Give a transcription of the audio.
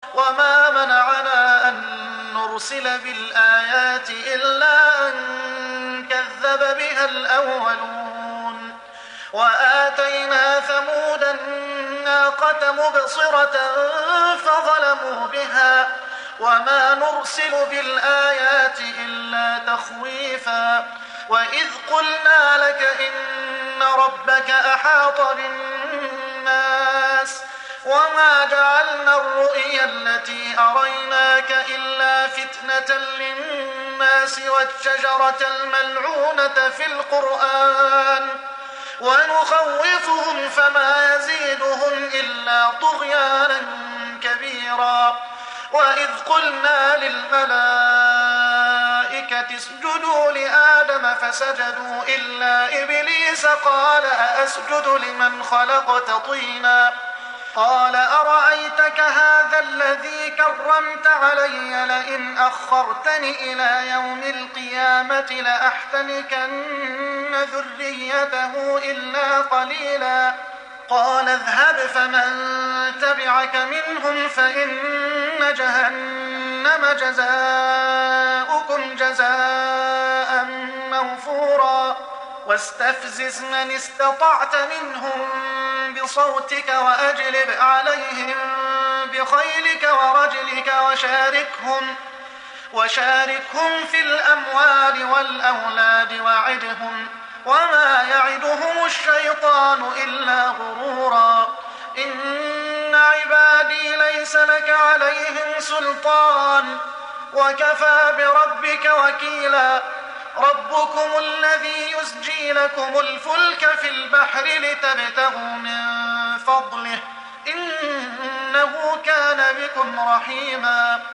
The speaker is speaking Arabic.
وما منعنا أن نرسل بالآيات إلا أن كذب بها الأولون وآتينا ثمود الناقة مبصرة فظلموا بها وما نرسل بالآيات إلا تخويفا وإذ قلنا لك إن ربك أحاط بالناس وما جعلنا الرؤيا التي أريناك إلا فتنة للناس والشجرة الملعونة في القرآن ونخوفهم فما يزيدهم إلا طغيانا كبيرا وإذ قلنا للملائكة اسجدوا لآدم فسجدوا إلا إبليس قال أأسجد لمن خلقت طينا قال أرأيتك هذا الذي كرمت علي لئن أخرتني إلى يوم القيامة لأحتنكن ذريته إلا قليلا قال اذهب فمن تبعك منهم فإن جهنم جزاؤكم جزاء موفورا واستفزز من استطعت منهم بصوتك وأجلب عليهم بخيلك ورجلك وشاركهم في الأموال والأولاد وعدهم وما يعدهم الشيطان إلا غرورا إن عبادي ليس لك عليهم سلطان وكفى بربك وكيلا ربكم الذي يسجي لكم الفلك في البحر لتبتغوا من فضله إنه كان بكم رحيما